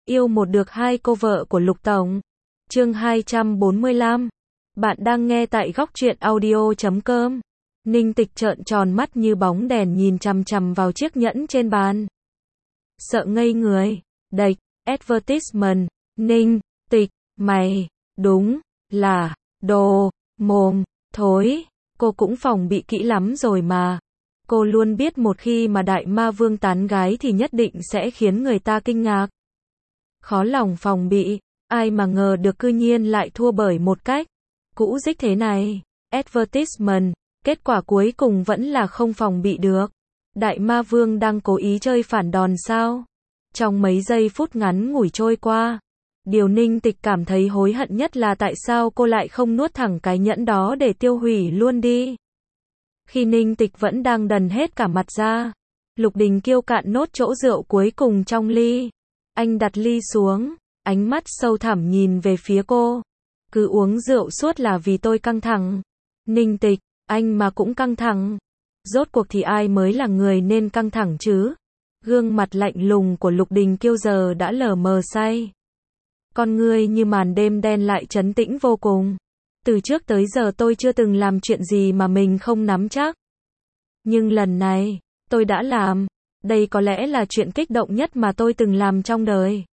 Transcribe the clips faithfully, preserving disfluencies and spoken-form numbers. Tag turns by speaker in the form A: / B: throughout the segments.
A: Yêu một được hai cô vợ của Lục Tổng. Chương hai trăm bốn mươi lăm. Bạn đang nghe tại góc truyện audio chấm com. Ninh Tịch trợn tròn mắt như bóng đèn nhìn chằm chằm vào chiếc nhẫn trên bàn. Sợ ngây người. Đạch, advertisement. Ninh Tịch, mày, đúng là, đồ, mồm, thối. Cô cũng phòng bị kỹ lắm rồi mà. Cô luôn biết một khi mà đại ma vương tán gái thì nhất định sẽ khiến người ta kinh ngạc. Khó lòng phòng bị, ai mà ngờ được cư nhiên lại thua bởi một cách cũ dích thế này. Advertisement, kết quả cuối cùng vẫn là không phòng bị được. Đại ma vương đang cố ý chơi phản đòn sao? Trong mấy giây phút ngắn ngủi trôi qua, điều Ninh Tịch cảm thấy hối hận nhất là tại sao cô lại không nuốt thẳng cái nhẫn đó để tiêu hủy luôn đi. Khi Ninh Tịch vẫn đang đần hết cả mặt ra, Lục Đình Kiêu cạn nốt chỗ rượu cuối cùng trong ly. Anh đặt ly xuống, ánh mắt sâu thẳm nhìn về phía cô. Cứ uống rượu suốt là vì tôi căng thẳng. Ninh Tịch, anh mà cũng căng thẳng. Rốt cuộc thì ai mới là người nên căng thẳng chứ? Gương mặt lạnh lùng của Lục Đình Kiêu giờ đã lờ mờ say. Con ngươi như màn đêm đen lại trấn tĩnh vô cùng. Từ trước tới giờ tôi chưa từng làm chuyện gì mà mình không nắm chắc. Nhưng lần này, tôi đã làm. Đây có lẽ là chuyện kích động nhất mà tôi từng làm trong đời.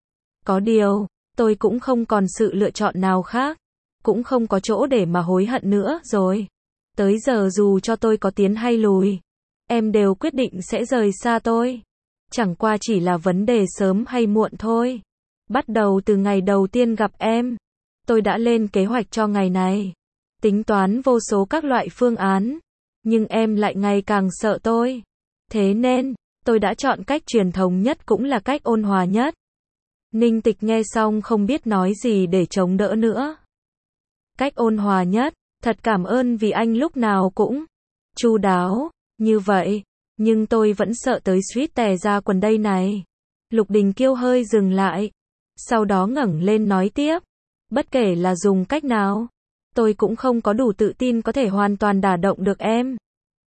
A: Có điều, tôi cũng không còn sự lựa chọn nào khác. Cũng không có chỗ để mà hối hận nữa rồi. Tới giờ dù cho tôi có tiến hay lùi, em đều quyết định sẽ rời xa tôi. Chẳng qua chỉ là vấn đề sớm hay muộn thôi. Bắt đầu từ ngày đầu tiên gặp em, tôi đã lên kế hoạch cho ngày này. Tính toán vô số các loại phương án. Nhưng em lại ngày càng sợ tôi. Thế nên, tôi đã chọn cách truyền thống nhất cũng là cách ôn hòa nhất. Ninh Tịch nghe xong không biết nói gì để chống đỡ nữa. Cách ôn hòa nhất, thật cảm ơn vì anh lúc nào cũng chu đáo, như vậy. Nhưng tôi vẫn sợ tới suýt tè ra quần đây này. Lục Đình Kiêu hơi dừng lại. Sau đó ngẩng lên nói tiếp. Bất kể là dùng cách nào, tôi cũng không có đủ tự tin có thể hoàn toàn đả động được em.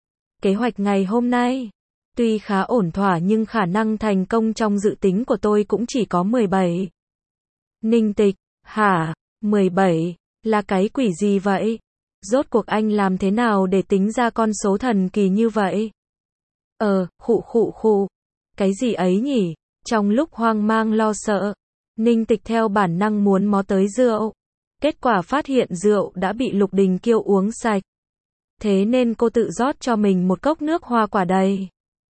A: Kế hoạch ngày hôm nay, tuy khá ổn thỏa nhưng khả năng thành công trong dự tính của tôi cũng chỉ có mười bảy. Ninh Tịch, hả, mười bảy, là cái quỷ gì vậy? Rốt cuộc anh làm thế nào để tính ra con số thần kỳ như vậy? Ờ, khụ khụ khụ, cái gì ấy nhỉ? Trong lúc hoang mang lo sợ, Ninh Tịch theo bản năng muốn mó tới rượu. Kết quả phát hiện rượu đã bị Lục Đình Kiêu uống sạch. Thế nên cô tự rót cho mình một cốc nước hoa quả đầy.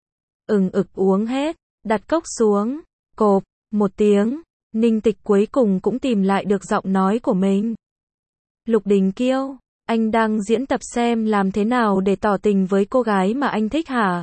A: Ừng ực uống hết, đặt cốc xuống, cộp, một tiếng, Ninh Tịch cuối cùng cũng tìm lại được giọng nói của mình. Lục Đình Kiêu, anh đang diễn tập xem làm thế nào để tỏ tình với cô gái mà anh thích hả?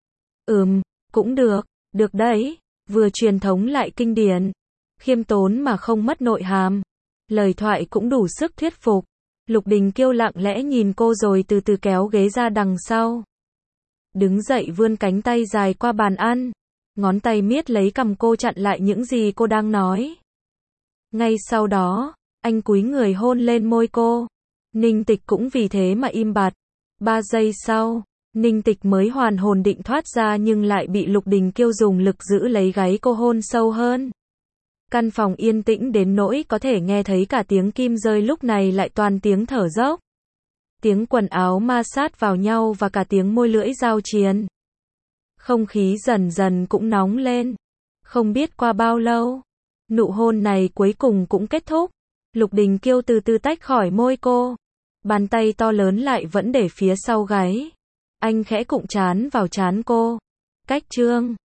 A: Ừm, cũng được, được đấy, vừa truyền thống lại kinh điển, khiêm tốn mà không mất nội hàm. Lời thoại cũng đủ sức thuyết phục. Lục Đình Kiêu lặng lẽ nhìn cô rồi từ từ kéo ghế ra đằng sau. Đứng dậy vươn cánh tay dài qua bàn ăn. Ngón tay miết lấy cằm cô chặn lại những gì cô đang nói. Ngay sau đó, anh cúi người hôn lên môi cô. Ninh Tịch cũng vì thế mà im bặt. Ba giây sau, Ninh Tịch mới hoàn hồn định thoát ra nhưng lại bị Lục Đình Kiêu dùng lực giữ lấy gáy cô hôn sâu hơn. Căn phòng yên tĩnh đến nỗi có thể nghe thấy cả tiếng kim rơi lúc này lại toàn tiếng thở dốc. Tiếng quần áo ma sát vào nhau và cả tiếng môi lưỡi giao chiến. Không khí dần dần cũng nóng lên. Không biết qua bao lâu, nụ hôn này cuối cùng cũng kết thúc. Lục Đình Kiêu từ từ tách khỏi môi cô. Bàn tay to lớn lại vẫn để phía sau gáy. Anh khẽ cụng trán vào trán cô. Cách chương